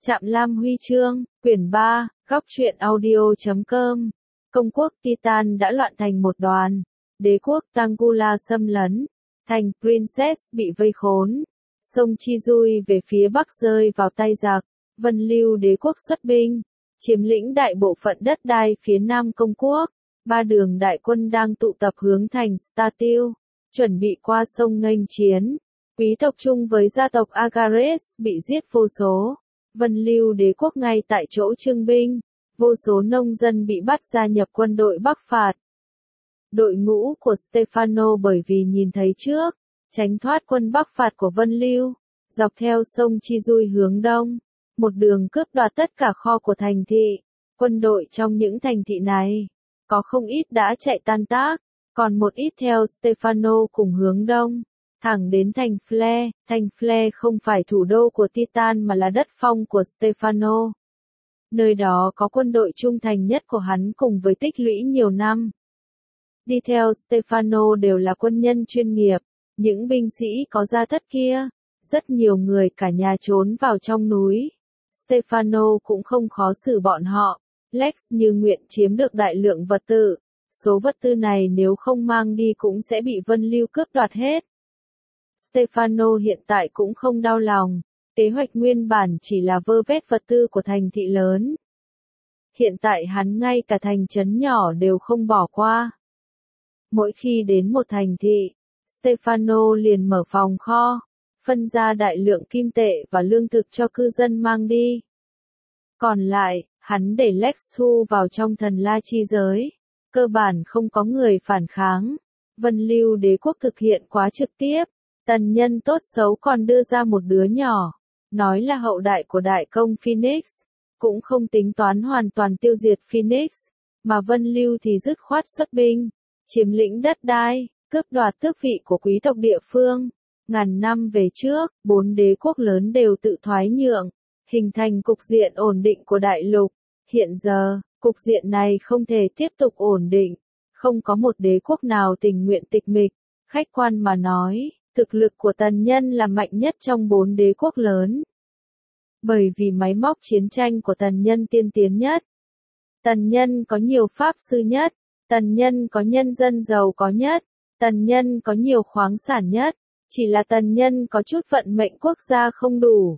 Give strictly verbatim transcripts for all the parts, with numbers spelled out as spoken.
Trạm Lam Huy chương, quyển ba, góc truyện audio chấm com. Công quốc Titan đã loạn thành một đoàn. Đế quốc Tangula xâm lấn. Thành Princess bị vây khốn. Sông Chizui về phía bắc rơi vào tay giặc. Vân Lưu đế quốc xuất binh. Chiếm lĩnh đại bộ phận đất đai phía nam công quốc. Ba đường đại quân đang tụ tập hướng thành Statil. Chuẩn bị qua sông nghênh chiến. Quý tộc chung với gia tộc Agares bị giết vô số. Vân Lưu đế quốc ngay tại chỗ trưng binh, vô số nông dân bị bắt gia nhập quân đội Bắc phạt. Đội ngũ của Stefano bởi vì nhìn thấy trước, tránh thoát quân Bắc phạt của Vân Lưu, dọc theo sông Chizui hướng đông, một đường cướp đoạt tất cả kho của thành thị. Quân đội trong những thành thị này, có không ít đã chạy tan tác, còn một ít theo Stefano cùng hướng đông. Thẳng đến thành Flair, thành Flair không phải thủ đô của Titan mà là đất phong của Stefano. Nơi đó có quân đội trung thành nhất của hắn cùng với tích lũy nhiều năm. Đi theo Stefano đều là quân nhân chuyên nghiệp, những binh sĩ có gia thất kia, rất nhiều người cả nhà trốn vào trong núi. Stefano cũng không khó xử bọn họ, Lex như nguyện chiếm được đại lượng vật tư, số vật tư này nếu không mang đi cũng sẽ bị Vân Lưu cướp đoạt hết. Stefano hiện tại cũng không đau lòng, kế hoạch nguyên bản chỉ là vơ vét vật tư của thành thị lớn. Hiện tại hắn ngay cả thành trấn nhỏ đều không bỏ qua. Mỗi khi đến một thành thị, Stefano liền mở phòng kho, phân ra đại lượng kim tệ và lương thực cho cư dân mang đi. Còn lại, hắn để Lex thu vào trong thần la chi giới, cơ bản không có người phản kháng. Vân Lưu đế quốc thực hiện quá trực tiếp. Tần nhân tốt xấu còn đưa ra một đứa nhỏ, nói là hậu đại của đại công Phoenix, cũng không tính toán hoàn toàn tiêu diệt Phoenix, mà Vân Lưu thì dứt khoát xuất binh, chiếm lĩnh đất đai, cướp đoạt tước vị của quý tộc địa phương. Ngàn năm về trước, bốn đế quốc lớn đều tự thoái nhượng, hình thành cục diện ổn định của đại lục. Hiện giờ, cục diện này không thể tiếp tục ổn định, không có một đế quốc nào tình nguyện tịch mịch. Khách quan mà nói, thực lực của tần nhân là mạnh nhất trong bốn đế quốc lớn. Bởi vì máy móc chiến tranh của tần nhân tiên tiến nhất. Tần nhân có nhiều pháp sư nhất. Tần nhân có nhân dân giàu có nhất. Tần nhân có nhiều khoáng sản nhất. Chỉ là tần nhân có chút vận mệnh quốc gia không đủ.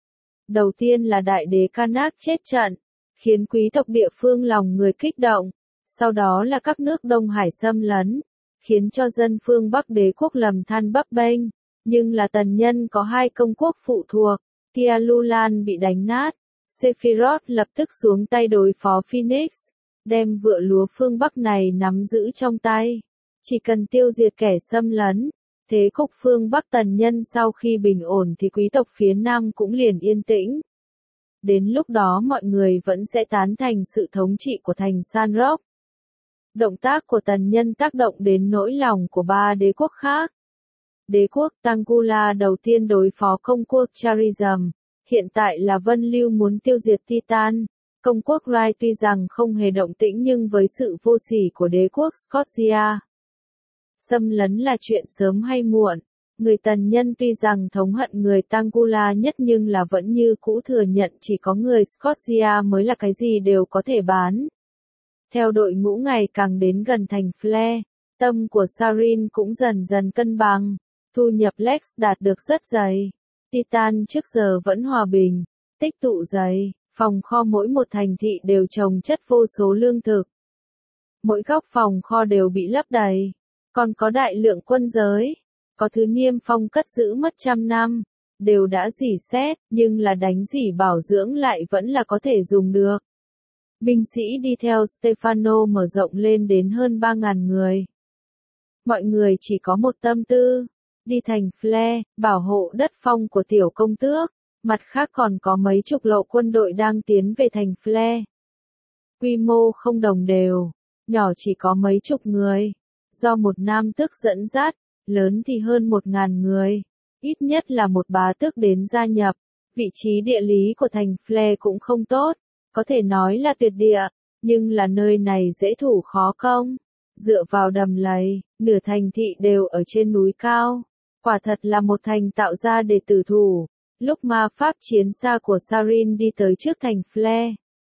Đầu tiên là đại đế Karnak chết trận, khiến quý tộc địa phương lòng người kích động. Sau đó là các nước Đông Hải xâm lấn, khiến cho dân phương Bắc đế quốc lầm than bấp bênh. Nhưng là tần nhân có hai công quốc phụ thuộc, Tialulan bị đánh nát, Sephiroth lập tức xuống tay đối phó Phoenix, đem vựa lúa phương Bắc này nắm giữ trong tay. Chỉ cần tiêu diệt kẻ xâm lấn, thế cục phương Bắc tần nhân sau khi bình ổn thì quý tộc phía Nam cũng liền yên tĩnh. Đến lúc đó mọi người vẫn sẽ tán thành sự thống trị của thành Sanrock. Động tác của tần nhân tác động đến nỗi lòng của ba đế quốc khác. Đế quốc Tangula đầu tiên đối phó công quốc Charism, hiện tại là Vân Lưu muốn tiêu diệt Titan. Công quốc Rai tuy rằng không hề động tĩnh nhưng với sự vô sỉ của đế quốc Scotia, xâm lấn là chuyện sớm hay muộn. Người tần nhân tuy rằng thống hận người Tangula nhất nhưng là vẫn như cũ thừa nhận chỉ có người Scotia mới là cái gì đều có thể bán. Theo đội ngũ ngày càng đến gần thành Flair, tâm của Sarin cũng dần dần cân bằng, thu nhập Lex đạt được rất dày. Titan trước giờ vẫn hòa bình, tích tụ dày, phòng kho mỗi một thành thị đều trồng chất vô số lương thực. Mỗi góc phòng kho đều bị lấp đầy, còn có đại lượng quân giới, có thứ niêm phong cất giữ mất trăm năm, đều đã rỉ sét, nhưng là đánh rỉ bảo dưỡng lại vẫn là có thể dùng được. Binh sĩ đi theo Stefano mở rộng lên đến hơn ba ngàn người. Mọi người chỉ có một tâm tư, đi thành Flair, bảo hộ đất phong của tiểu công tước, mặt khác còn có mấy chục lộ quân đội đang tiến về thành Flair. Quy mô không đồng đều, nhỏ chỉ có mấy chục người, do một nam tước dẫn dắt, lớn thì hơn một ngàn người, ít nhất là một bá tước đến gia nhập. Vị trí địa lý của thành Flair cũng không tốt. Có thể nói là tuyệt địa, nhưng là nơi này dễ thủ khó công. Dựa vào đầm lầy, nửa thành thị đều ở trên núi cao. Quả thật là một thành tạo ra để tử thủ. Lúc ma pháp chiến xa của Sarin đi tới trước thành Flare,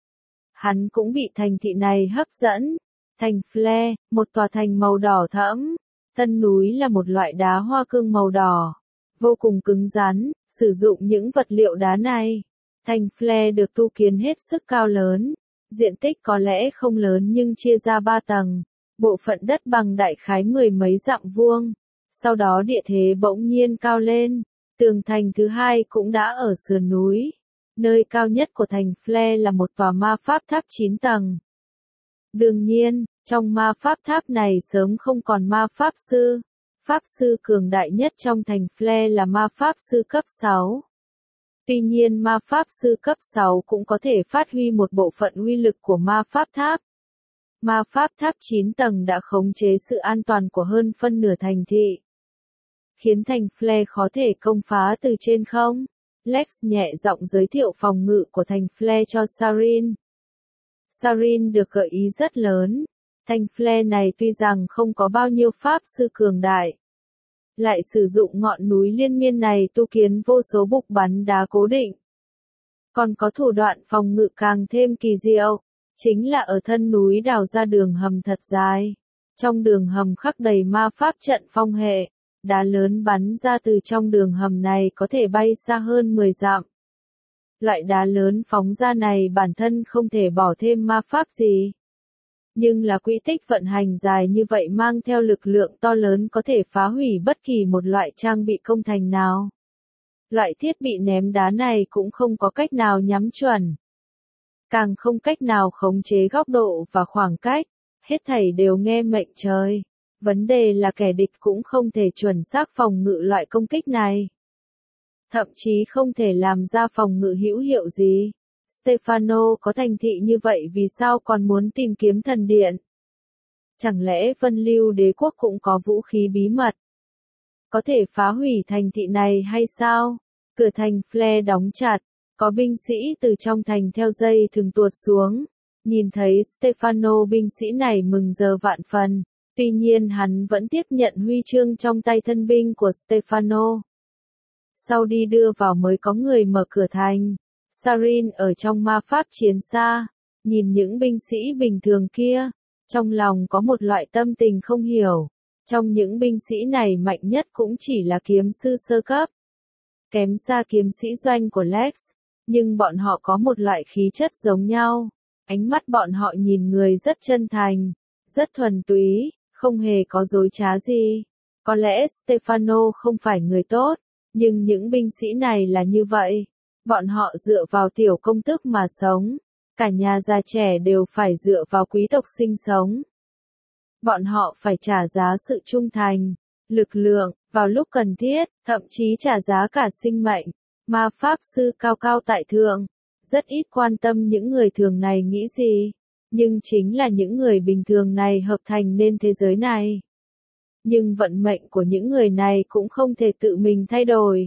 hắn cũng bị thành thị này hấp dẫn. Thành Flare, một tòa thành màu đỏ thẫm. Thân núi là một loại đá hoa cương màu đỏ, vô cùng cứng rắn. Sử dụng những vật liệu đá này, thành Flare được tu kiến hết sức cao lớn. Diện tích có lẽ không lớn nhưng chia ra ba tầng. Bộ phận đất bằng đại khái mười mấy dặm vuông. Sau đó địa thế bỗng nhiên cao lên. Tường thành thứ hai cũng đã ở sườn núi. Nơi cao nhất của thành Flare là một tòa ma pháp tháp chín tầng. Đương nhiên, trong ma pháp tháp này sớm không còn ma pháp sư. Pháp sư cường đại nhất trong thành Flare là ma pháp sư cấp sáu. Tuy nhiên ma pháp sư cấp sáu cũng có thể phát huy một bộ phận uy lực của ma pháp tháp. Ma pháp tháp chín tầng đã khống chế sự an toàn của hơn phân nửa thành thị, khiến thành Flare khó thể công phá từ trên không. Lex nhẹ giọng giới thiệu phòng ngự của thành Flare cho Sarin. Sarin được gợi ý rất lớn. Thành Flare này tuy rằng không có bao nhiêu pháp sư cường đại, lại sử dụng ngọn núi liên miên này tu kiến vô số bục bắn đá cố định. Còn có thủ đoạn phòng ngự càng thêm kỳ diệu, chính là ở thân núi đào ra đường hầm thật dài. Trong đường hầm khắc đầy ma pháp trận phong hệ, đá lớn bắn ra từ trong đường hầm này có thể bay xa hơn mười dặm. Loại đá lớn phóng ra này bản thân không thể bỏ thêm ma pháp gì. Nhưng là quỹ tích vận hành dài như vậy mang theo lực lượng to lớn có thể phá hủy bất kỳ một loại trang bị công thành nào. Loại thiết bị ném đá này cũng không có cách nào nhắm chuẩn. Càng không cách nào khống chế góc độ và khoảng cách, hết thảy đều nghe mệnh trời. Vấn đề là kẻ địch cũng không thể chuẩn xác phòng ngự loại công kích này. Thậm chí không thể làm ra phòng ngự hữu hiệu gì. Stefano có thành thị như vậy vì sao còn muốn tìm kiếm thần điện? Chẳng lẽ Vân Lưu đế quốc cũng có vũ khí bí mật? Có thể phá hủy thành thị này hay sao? Cửa thành Flare đóng chặt, có binh sĩ từ trong thành theo dây thừng tuột xuống. Nhìn thấy Stefano binh sĩ này mừng giờ vạn phần, tuy nhiên hắn vẫn tiếp nhận huy chương trong tay thân binh của Stefano. Sau đi đưa vào mới có người mở cửa thành. Sarin ở trong ma pháp chiến xa, nhìn những binh sĩ bình thường kia, trong lòng có một loại tâm tình không hiểu. Trong những binh sĩ này mạnh nhất cũng chỉ là kiếm sư sơ cấp, kém xa kiếm sĩ doanh của Lex, nhưng bọn họ có một loại khí chất giống nhau. Ánh mắt bọn họ nhìn người rất chân thành, rất thuần túy, không hề có dối trá gì. Có lẽ Stefano không phải người tốt, nhưng những binh sĩ này là như vậy. Bọn họ dựa vào tiểu công tước mà sống. Cả nhà già trẻ đều phải dựa vào quý tộc sinh sống. Bọn họ phải trả giá sự trung thành, lực lượng, vào lúc cần thiết, thậm chí trả giá cả sinh mệnh. Ma pháp sư cao cao tại thượng, rất ít quan tâm những người thường này nghĩ gì. Nhưng chính là những người bình thường này hợp thành nên thế giới này. Nhưng vận mệnh của những người này cũng không thể tự mình thay đổi.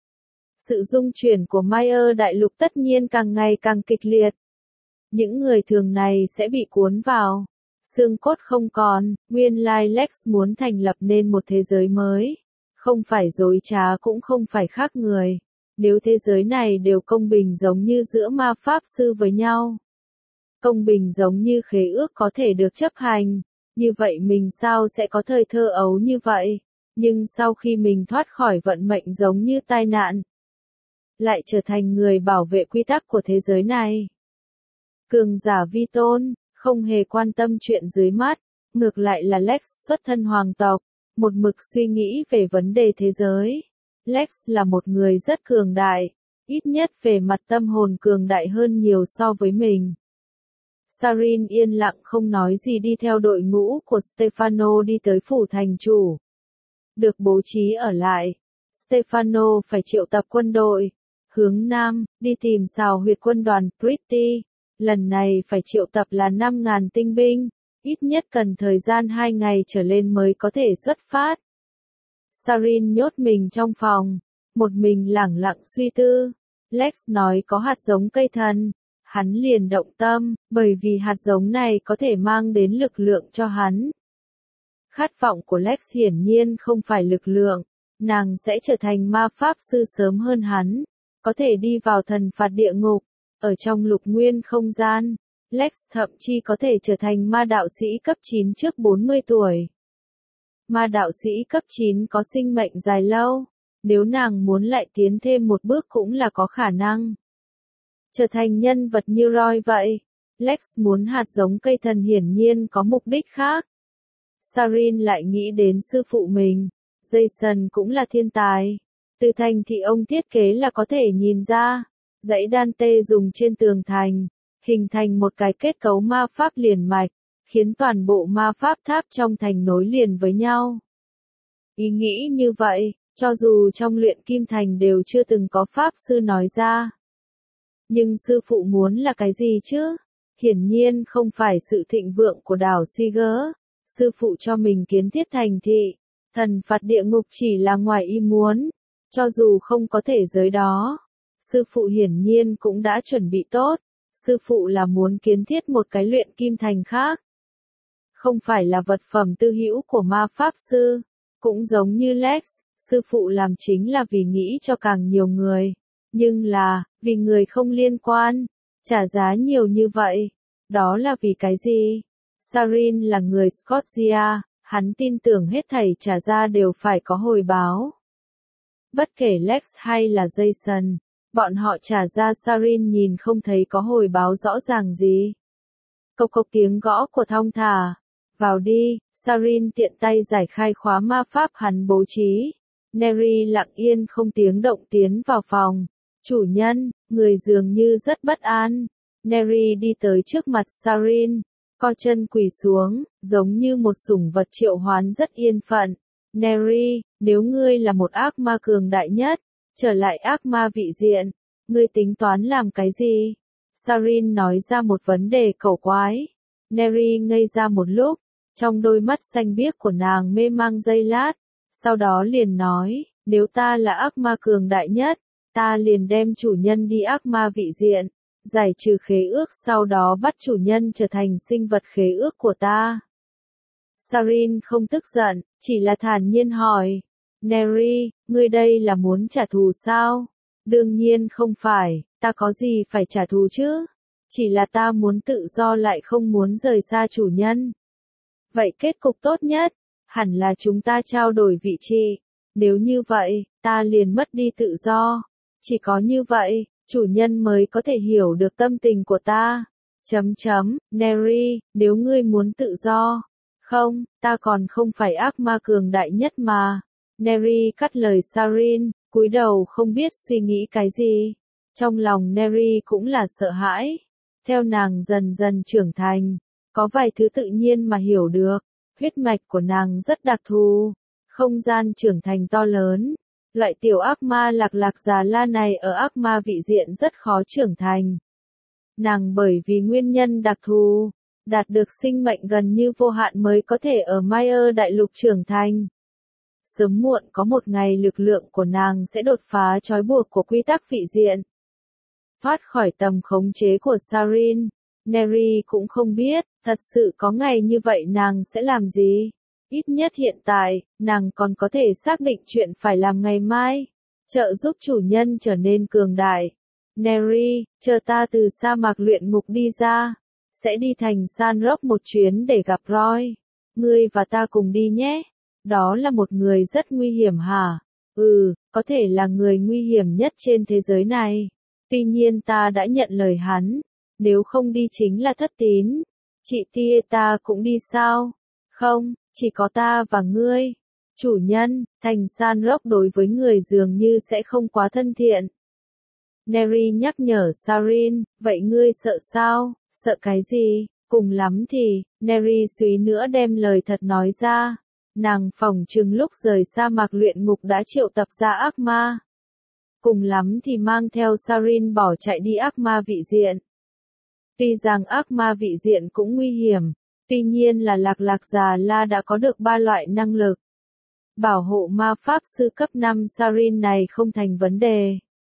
Sự dung chuyển của Mayer đại lục tất nhiên càng ngày càng kịch liệt. Những người thường này sẽ bị cuốn vào. Xương cốt không còn, nguyên lai Lex muốn thành lập nên một thế giới mới. Không phải dối trá cũng không phải khác người. Nếu thế giới này đều công bình giống như giữa ma pháp sư với nhau. Công bình giống như khế ước có thể được chấp hành. Như vậy mình sao sẽ có thời thơ ấu như vậy? Nhưng sau khi mình thoát khỏi vận mệnh giống như tai nạn, lại trở thành người bảo vệ quy tắc của thế giới này. Cường giả vi tôn, không hề quan tâm chuyện dưới mắt, ngược lại là Lex xuất thân hoàng tộc, một mực suy nghĩ về vấn đề thế giới. Lex là một người rất cường đại, ít nhất về mặt tâm hồn cường đại hơn nhiều so với mình. Sarin yên lặng không nói gì đi theo đội ngũ của Stefano đi tới phủ thành chủ. Được bố trí ở lại, Stefano phải triệu tập quân đội, hướng Nam, đi tìm xào huyệt quân đoàn Pretty. Lần này phải triệu tập là năm nghìn tinh binh, ít nhất cần thời gian hai ngày trở lên mới có thể xuất phát. Sarin nhốt mình trong phòng, một mình lẳng lặng suy tư. Lex nói có hạt giống cây thần, hắn liền động tâm, bởi vì hạt giống này có thể mang đến lực lượng cho hắn. Khát vọng của Lex hiển nhiên không phải lực lượng, nàng sẽ trở thành ma pháp sư sớm hơn hắn. có thể đi vào thần phạt địa ngục, ở trong lục nguyên không gian. Lex thậm chí có thể trở thành ma đạo sĩ cấp chín trước bốn mươi tuổi. Ma đạo sĩ cấp chín có sinh mệnh dài lâu, nếu nàng muốn lại tiến thêm một bước cũng là có khả năng. Trở thành nhân vật như Roy vậy, Lex muốn hạt giống cây thần hiển nhiên có mục đích khác. Sarin lại nghĩ đến sư phụ mình, Jason cũng là thiên tài. Từ thành thì ông thiết kế là có thể nhìn ra, dãy đan tê dùng trên tường thành, hình thành một cái kết cấu ma pháp liền mạch, khiến toàn bộ ma pháp tháp trong thành nối liền với nhau. Ý nghĩ như vậy, cho dù trong luyện kim thành đều chưa từng có pháp sư nói ra. Nhưng sư phụ muốn là cái gì chứ? Hiển nhiên không phải sự thịnh vượng của đảo Siger. Sư phụ cho mình kiến thiết thành thị, thần phạt địa ngục chỉ là ngoài ý muốn. Cho dù không có thể giới đó, sư phụ hiển nhiên cũng đã chuẩn bị tốt. Sư phụ là muốn kiến thiết một cái luyện kim thành khác. Không phải là vật phẩm tư hữu của ma pháp sư. Cũng giống như Lex, sư phụ làm chính là vì nghĩ cho càng nhiều người. Nhưng là, vì người không liên quan, trả giá nhiều như vậy. Đó là vì cái gì? Sarin là người Scotia, hắn tin tưởng hết thảy trả ra đều phải có hồi báo. Bất kể Lex hay là Jason, bọn họ trả ra Sarin nhìn không thấy có hồi báo rõ ràng gì. Cộc cộc tiếng gõ của thong thả. Vào đi, Sarin tiện tay giải khai khóa ma pháp hắn bố trí. Neri lặng yên không tiếng động tiến vào phòng. Chủ nhân, người dường như rất bất an. Neri đi tới trước mặt Sarin, co chân quỳ xuống, giống như một sủng vật triệu hoán rất yên phận. Neri, nếu ngươi là một ác ma cường đại nhất, trở lại ác ma vị diện, ngươi tính toán làm cái gì? Sarin nói ra một vấn đề cẩu quái. Neri ngây ra một lúc, trong đôi mắt xanh biếc của nàng mê mang giây lát, sau đó liền nói, nếu ta là ác ma cường đại nhất, ta liền đem chủ nhân đi ác ma vị diện, giải trừ khế ước sau đó bắt chủ nhân trở thành sinh vật khế ước của ta. Sarin không tức giận, chỉ là thản nhiên hỏi, Neri, ngươi đây là muốn trả thù sao? Đương nhiên không phải, ta có gì phải trả thù chứ? Chỉ là ta muốn tự do lại không muốn rời xa chủ nhân. Vậy kết cục tốt nhất, hẳn là chúng ta trao đổi vị trí. Nếu như vậy, ta liền mất đi tự do. Chỉ có như vậy, chủ nhân mới có thể hiểu được tâm tình của ta. Chấm chấm, Neri, nếu ngươi muốn tự do. Không, ta còn không phải ác ma cường đại nhất mà. Neri cắt lời Sarin, cúi đầu không biết suy nghĩ cái gì. Trong lòng Neri cũng là sợ hãi. Theo nàng dần dần trưởng thành, có vài thứ tự nhiên mà hiểu được. Huyết mạch của nàng rất đặc thù. Không gian trưởng thành to lớn. Loại tiểu ác ma lạc lạc già la này ở ác ma vị diện rất khó trưởng thành. Nàng bởi vì nguyên nhân đặc thù, đạt được sinh mệnh gần như vô hạn mới có thể ở Mayer đại lục trưởng thành. Sớm muộn có một ngày lực lượng của nàng sẽ đột phá trói buộc của quy tắc vị diện. Thoát khỏi tầm khống chế của Sarin, Neri cũng không biết, thật sự có ngày như vậy nàng sẽ làm gì. Ít nhất hiện tại, nàng còn có thể xác định chuyện phải làm ngày mai. Trợ giúp chủ nhân trở nên cường đại. Neri, chờ ta từ sa mạc luyện ngục đi ra. Sẽ đi thành San Rock một chuyến để gặp Roy. Ngươi và ta cùng đi nhé. Đó là một người rất nguy hiểm hả? Ừ, có thể là người nguy hiểm nhất trên thế giới này. Tuy nhiên ta đã nhận lời hắn. Nếu không đi chính là thất tín. Chị Tieta cũng đi sao? Không, chỉ có ta và ngươi. Chủ nhân, thành San Rock đối với người dường như sẽ không quá thân thiện. Neri nhắc nhở Sarin, vậy ngươi sợ sao? Sợ cái gì? Cùng lắm thì, Neri suy nữa đem lời thật nói ra. Nàng phỏng chừng lúc rời sa mạc luyện ngục đã triệu tập ra ác ma. Cùng lắm thì mang theo Sarin bỏ chạy đi ác ma vị diện. Tuy rằng ác ma vị diện cũng nguy hiểm, tuy nhiên là lạc lạc già la đã có được ba loại năng lực. Bảo hộ ma pháp sư cấp năm Sarin này không thành vấn đề.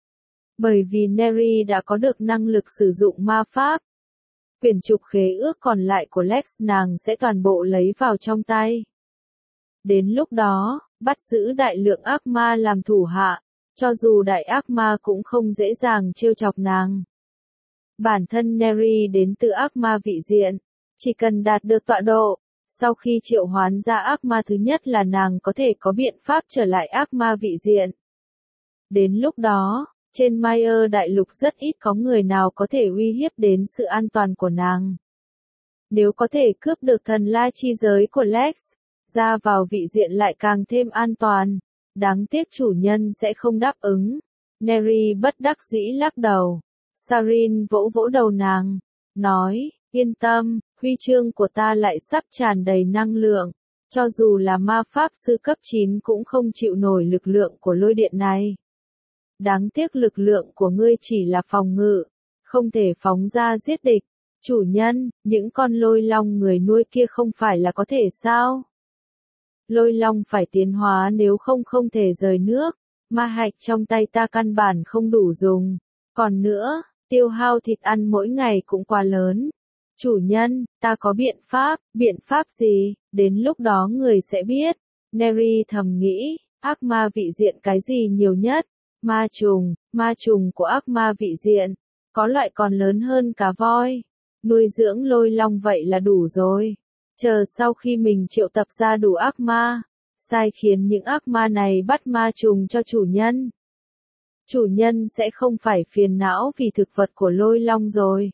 Bởi vì Neri đã có được năng lực sử dụng ma pháp. Quyển trục khế ước còn lại của Lex nàng sẽ toàn bộ lấy vào trong tay. Đến lúc đó, bắt giữ đại lượng ác ma làm thủ hạ, Cho dù đại ác ma cũng không dễ dàng trêu chọc nàng. Bản thân Neri đến từ ác ma vị diện, chỉ cần đạt được tọa độ, sau khi triệu hoán ra ác ma thứ nhất là nàng có thể có biện pháp trở lại ác ma vị diện. Đến lúc đó, trên Mayer đại lục rất ít có người nào có thể uy hiếp đến sự an toàn của nàng. Nếu có thể cướp được thần la chi giới của Lex, ra vào vị diện lại càng thêm an toàn. Đáng tiếc chủ nhân sẽ không đáp ứng. Neri bất đắc dĩ lắc đầu. Sarin vỗ vỗ đầu nàng, nói, yên tâm, huy chương của ta lại sắp tràn đầy năng lượng. Cho dù là ma pháp sư cấp chín cũng không chịu nổi lực lượng của lôi điện này. Đáng tiếc lực lượng của ngươi chỉ là phòng ngự, không thể phóng ra giết địch. Chủ nhân, những con lôi long người nuôi kia không phải là có thể sao? Lôi long phải tiến hóa nếu không không thể rời nước, ma hạch trong tay ta căn bản không đủ dùng. Còn nữa, tiêu hao thịt ăn mỗi ngày cũng quá lớn. Chủ nhân, ta có biện pháp, biện pháp gì, đến lúc đó người sẽ biết. Neri thầm nghĩ, ác ma vị diện cái gì nhiều nhất? Ma trùng, ma trùng của ác ma vị diện, có loại còn lớn hơn cả voi. Nuôi dưỡng lôi long vậy là đủ rồi. Chờ sau khi mình triệu tập ra đủ ác ma, sai khiến những ác ma này bắt ma trùng cho chủ nhân. Chủ nhân sẽ không phải phiền não vì thực vật của lôi long rồi.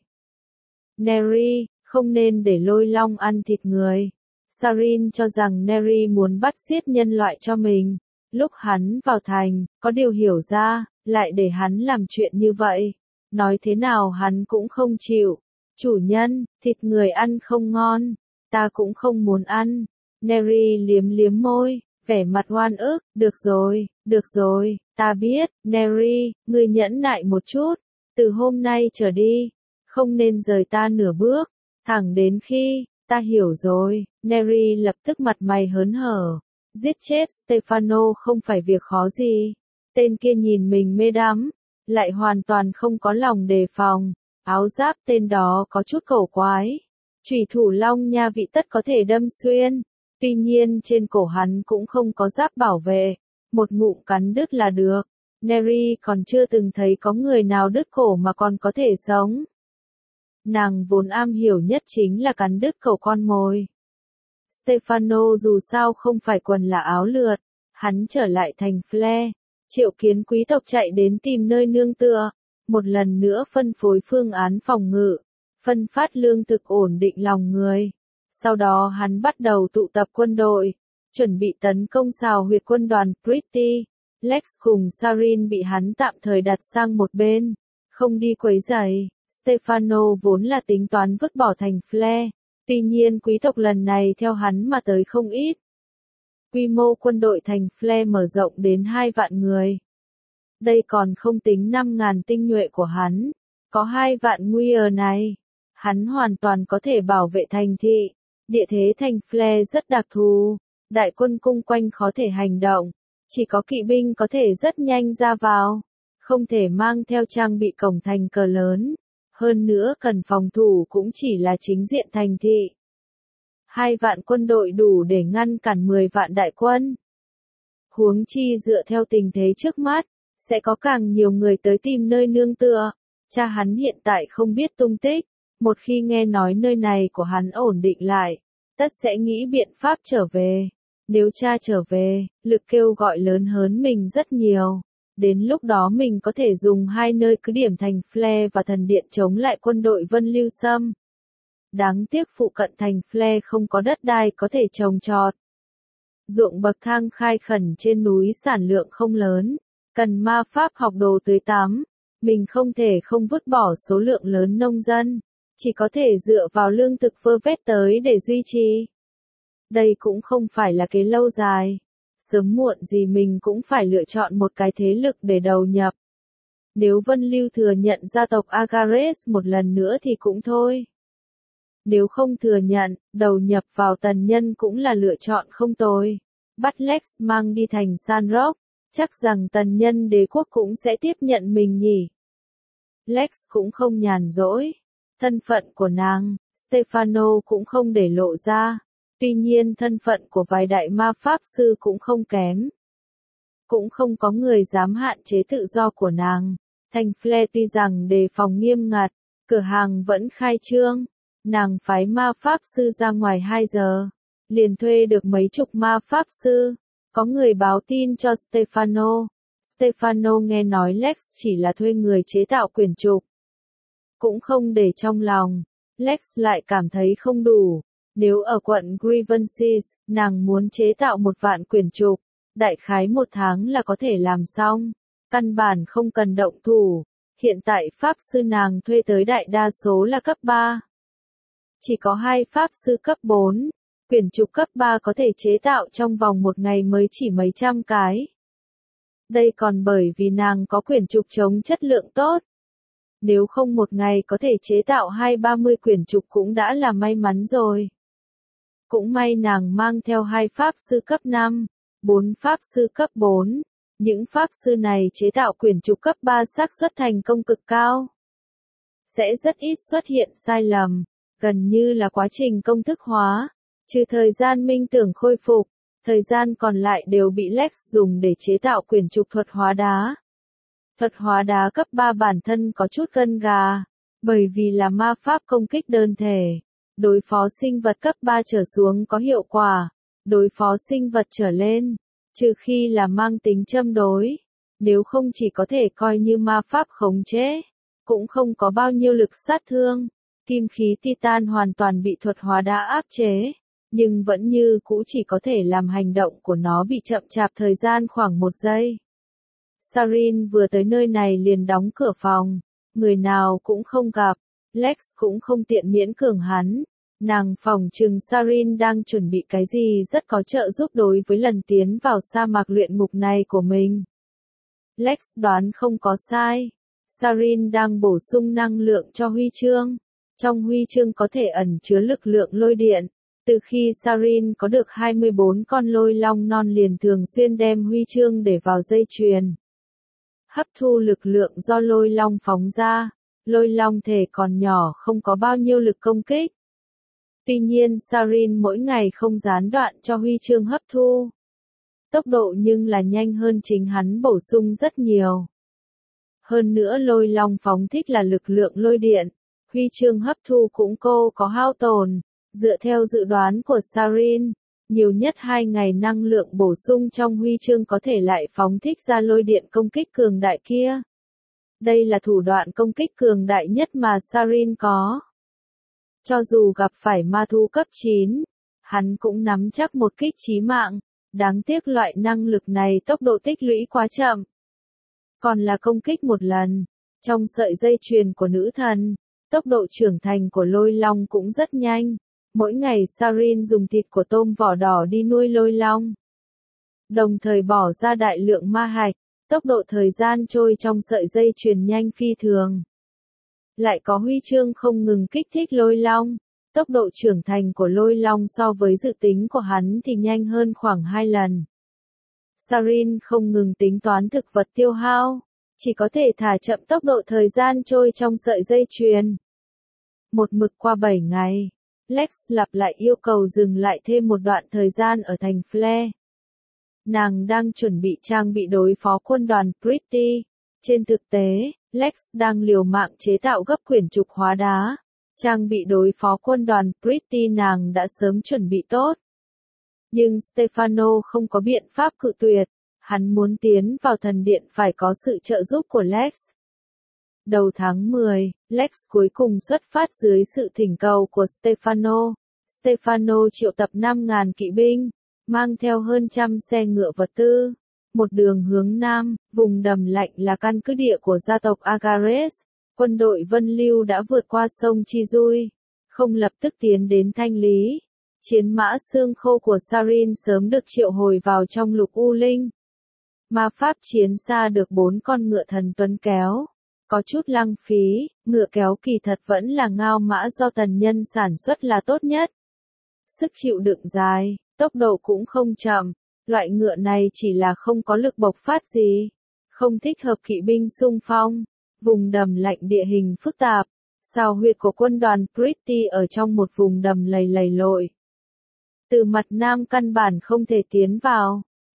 Neri, không nên để lôi long ăn thịt người. Sarin cho rằng Neri muốn bắt giết nhân loại cho mình. Lúc hắn vào thành, có điều hiểu ra, lại để hắn làm chuyện như vậy. Nói thế nào hắn cũng không chịu. Chủ nhân, thịt người ăn không ngon. Ta cũng không muốn ăn. Neri liếm liếm môi, vẻ mặt oan ức. Được rồi, được rồi, ta biết. Neri, ngươi nhẫn nại một chút. Từ hôm nay trở đi, không nên rời ta nửa bước. Thẳng đến khi, ta hiểu rồi. Neri lập tức mặt mày hớn hở. Giết chết Stefano không phải việc khó gì. Tên kia nhìn mình mê đắm, lại hoàn toàn không có lòng đề phòng. Áo giáp tên đó có chút cổ quái. Chủy thủ long nha vị tất có thể đâm xuyên. Tuy nhiên trên cổ hắn cũng không có giáp bảo vệ. Một ngụm cắn đứt là được. Neri còn chưa từng thấy có người nào đứt cổ mà còn có thể sống. Nàng vốn am hiểu nhất chính là cắn đứt cổ con mồi. Stefano dù sao không phải quần là áo lượt. Hắn trở lại thành Flair. Triệu kiến quý tộc chạy đến tìm nơi nương tựa. Một lần nữa phân phối phương án phòng ngự. Phân phát lương thực ổn định lòng người. Sau đó hắn bắt đầu tụ tập quân đội. Chuẩn bị tấn công xào huyệt quân đoàn Pretty. Lex cùng Sarin bị hắn tạm thời đặt sang một bên. Không đi quấy rầy. Stefano vốn là tính toán vứt bỏ thành Flair. Tuy nhiên quý tộc lần này theo hắn mà tới không ít. Quy mô quân đội thành Flair mở rộng đến hai vạn người. Đây còn không tính năm ngàn tinh nhuệ của hắn. Có hai vạn nguy ở này. Hắn hoàn toàn có thể bảo vệ thành thị. Địa thế thành Flair rất đặc thù. Đại quân cung quanh khó thể hành động. Chỉ có kỵ binh có thể rất nhanh ra vào. Không thể mang theo trang bị cổng thành cờ lớn. Hơn nữa cần phòng thủ cũng chỉ là chính diện thành thị. Hai vạn quân đội đủ để ngăn cản mười vạn đại quân. Huống chi dựa theo tình thế trước mắt, sẽ có càng nhiều người tới tìm nơi nương tựa. Cha hắn hiện tại không biết tung tích. Một khi nghe nói nơi này của hắn ổn định lại, tất sẽ nghĩ biện pháp trở về. Nếu cha trở về, lực kêu gọi lớn hơn mình rất nhiều. Đến lúc đó mình có thể dùng hai nơi cứ điểm thành Flair và thần điện chống lại quân đội Vân Lưu Sâm. Đáng tiếc phụ cận thành Flair không có đất đai có thể trồng trọt. Ruộng bậc thang khai khẩn trên núi sản lượng không lớn, cần ma pháp học đồ tưới tắm. Mình không thể không vứt bỏ số lượng lớn nông dân, chỉ có thể dựa vào lương thực vơ vét tới để duy trì. Đây cũng không phải là kế lâu dài. Sớm muộn gì mình cũng phải lựa chọn một cái thế lực để đầu nhập. Nếu Vân Lưu thừa nhận gia tộc Agares một lần nữa thì cũng thôi. Nếu không thừa nhận, đầu nhập vào tần nhân cũng là lựa chọn không tồi. Bắt Lex mang đi thành San Rock, chắc rằng tần nhân đế quốc cũng sẽ tiếp nhận mình nhỉ. Lex cũng không nhàn rỗi. Thân phận của nàng, Stefano cũng không để lộ ra. Tuy nhiên thân phận của vài đại ma pháp sư cũng không kém. cũng không có người dám hạn chế tự do của nàng. Thành Flair tuy rằng đề phòng nghiêm ngặt, cửa hàng vẫn khai trương. Nàng phái ma pháp sư ra ngoài hai giờ, liền thuê được mấy chục ma pháp sư. Có người báo tin cho Stefano. Stefano nghe nói Lex chỉ là thuê người chế tạo quyển trục, cũng không để trong lòng. Lex lại cảm thấy không đủ. Nếu ở quận Grievances, nàng muốn chế tạo một vạn quyển trục, đại khái một tháng là có thể làm xong, căn bản không cần động thủ. Hiện tại pháp sư nàng thuê tới đại đa số là cấp ba. Chỉ có hai pháp sư cấp bốn, quyển trục cấp ba có thể chế tạo trong vòng một ngày mới chỉ mấy trăm cái. Đây còn bởi vì nàng có quyển trục chống chất lượng tốt. Nếu không một ngày có thể chế tạo hai ba mươi quyển trục cũng đã là may mắn rồi. Cũng may nàng mang theo hai pháp sư cấp năm, bốn pháp sư cấp bốn. Những pháp sư này chế tạo quyển trục cấp ba xác suất thành công cực cao. Sẽ rất ít xuất hiện sai lầm, gần như là quá trình công thức hóa, trừ thời gian minh tưởng khôi phục, thời gian còn lại đều bị Lex dùng để chế tạo quyển trục thuật hóa đá. Thuật hóa đá cấp ba bản thân có chút gân gà, bởi vì là ma pháp công kích đơn thể, đối phó sinh vật cấp ba trở xuống có hiệu quả, đối phó sinh vật trở lên, trừ khi là mang tính châm đối, nếu không chỉ có thể coi như ma pháp khống chế, cũng không có bao nhiêu lực sát thương. Kim khí Titan hoàn toàn bị thuật hóa đá áp chế, nhưng vẫn như cũ chỉ có thể làm hành động của nó bị chậm chạp thời gian khoảng một giây. Sarin vừa tới nơi này liền đóng cửa phòng, người nào cũng không gặp, Lex cũng không tiện miễn cường hắn. Nàng phòng trừng Sarin đang chuẩn bị cái gì rất có trợ giúp đối với lần tiến vào sa mạc luyện ngục này của mình. Lex đoán không có sai. Sarin đang bổ sung năng lượng cho huy chương. Trong huy chương có thể ẩn chứa lực lượng lôi điện. Từ khi Sarin có được hai mươi bốn con lôi long non liền thường xuyên đem huy chương để vào dây chuyền. Hấp thu lực lượng do lôi long phóng ra. Lôi long thể còn nhỏ không có bao nhiêu lực công kích. Tuy nhiên Sarin mỗi ngày không gián đoạn cho huy chương hấp thu. Tốc độ nhưng là nhanh hơn chính hắn bổ sung rất nhiều. Hơn nữa lôi long phóng thích là lực lượng lôi điện. Huy chương hấp thu cũng cô có hao tổn. Dựa theo dự đoán của Sarin, nhiều nhất hai ngày năng lượng bổ sung trong huy chương có thể lại phóng thích ra lôi điện công kích cường đại kia. Đây là thủ đoạn công kích cường đại nhất mà Sarin có. Cho dù gặp phải ma thú cấp chín, hắn cũng nắm chắc một kích chí mạng. Đáng tiếc loại năng lực này tốc độ tích lũy quá chậm. Còn là công kích một lần, trong sợi dây chuyền của nữ thần, tốc độ trưởng thành của lôi long cũng rất nhanh. Mỗi ngày Sarin dùng thịt của tôm vỏ đỏ đi nuôi lôi long. Đồng thời bỏ ra đại lượng ma hạch, tốc độ thời gian trôi trong sợi dây chuyền nhanh phi thường. Lại có huy chương không ngừng kích thích lôi long. Tốc độ trưởng thành của lôi long so với dự tính của hắn thì nhanh hơn khoảng hai lần. Sarin không ngừng tính toán thực vật tiêu hao, chỉ có thể thả chậm tốc độ thời gian trôi trong sợi dây chuyền. Một mực qua bảy ngày, Lex lặp lại yêu cầu dừng lại thêm một đoạn thời gian ở thành Flair. Nàng đang chuẩn bị trang bị đối phó quân đoàn Pretty. Trên thực tế, Lex đang liều mạng chế tạo gấp quyển trục hóa đá. Trang bị đối phó quân đoàn Pretty nàng đã sớm chuẩn bị tốt. Nhưng Stefano không có biện pháp cự tuyệt. Hắn muốn tiến vào thần điện phải có sự trợ giúp của Lex. Đầu tháng mười, Lex cuối cùng xuất phát dưới sự thỉnh cầu của Stefano. Stefano triệu tập năm nghìn kỵ binh, mang theo hơn trăm xe ngựa vật tư. Một đường hướng nam, vùng đầm lạnh là căn cứ địa của gia tộc Agares. Quân đội Vân Lưu đã vượt qua sông Chi Dui, không lập tức tiến đến Thanh Lý. Chiến mã xương khô của Sarin sớm được triệu hồi vào trong lục U Linh. Ma pháp chiến xa được bốn con ngựa thần tuấn kéo. Có chút lăng phí, ngựa kéo kỳ thật vẫn là ngao mã do tần nhân sản xuất là tốt nhất. Sức chịu đựng dài, tốc độ cũng không chậm. Loại ngựa này chỉ là không có lực bộc phát gì. Không thích hợp kỵ binh xung phong. Vùng đầm lạnh địa hình phức tạp. Sao huyệt của quân đoàn Pretty ở trong một vùng đầm lầy lầy lội. Từ mặt nam căn bản không thể tiến vào.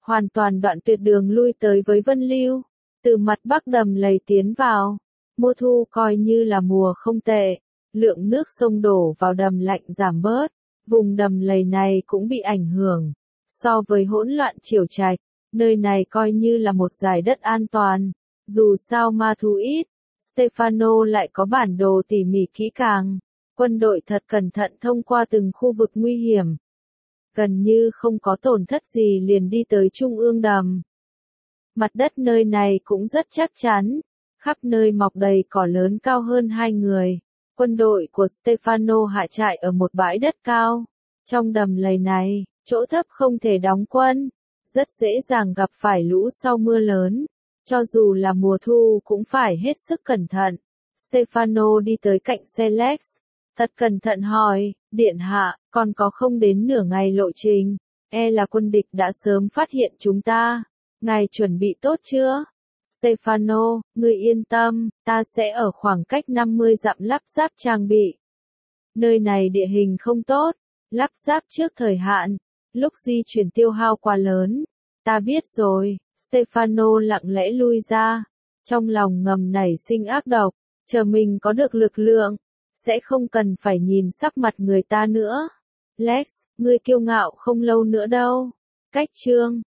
hoàn toàn đoạn tuyệt đường lui tới với Vân Lưu. Từ mặt bắc đầm lầy tiến vào, mùa thu coi như là mùa không tệ, lượng nước sông đổ vào đầm lạnh giảm bớt, vùng đầm lầy này cũng bị ảnh hưởng. So với hỗn loạn Triều Trạch, nơi này coi như là một dải đất an toàn, dù sao ma thú ít, Stefano lại có bản đồ tỉ mỉ kỹ càng, quân đội thật cẩn thận thông qua từng khu vực nguy hiểm. Gần như không có tổn thất gì liền đi tới trung ương đầm. Mặt đất nơi này cũng rất chắc chắn, khắp nơi mọc đầy cỏ lớn cao hơn hai người. Quân đội của Stefano hạ trại ở một bãi đất cao. Trong đầm lầy này, chỗ thấp không thể đóng quân, rất dễ dàng gặp phải lũ sau mưa lớn. Cho dù là mùa thu cũng phải hết sức cẩn thận. Stefano đi tới cạnh xe Lex, thật cẩn thận hỏi, điện hạ, còn có không đến nửa ngày lộ trình, e là quân địch đã sớm phát hiện chúng ta. Ngài chuẩn bị tốt chưa? Stefano, ngươi yên tâm, ta sẽ ở khoảng cách năm mươi dặm lắp ráp trang bị. Nơi này địa hình không tốt, lắp ráp trước thời hạn, lúc di chuyển tiêu hao quá lớn. Ta biết rồi, Stefano lặng lẽ lui ra, trong lòng ngầm nảy sinh ác độc, chờ mình có được lực lượng, sẽ không cần phải nhìn sắc mặt người ta nữa. Lex, ngươi kiêu ngạo không lâu nữa đâu. Cách chương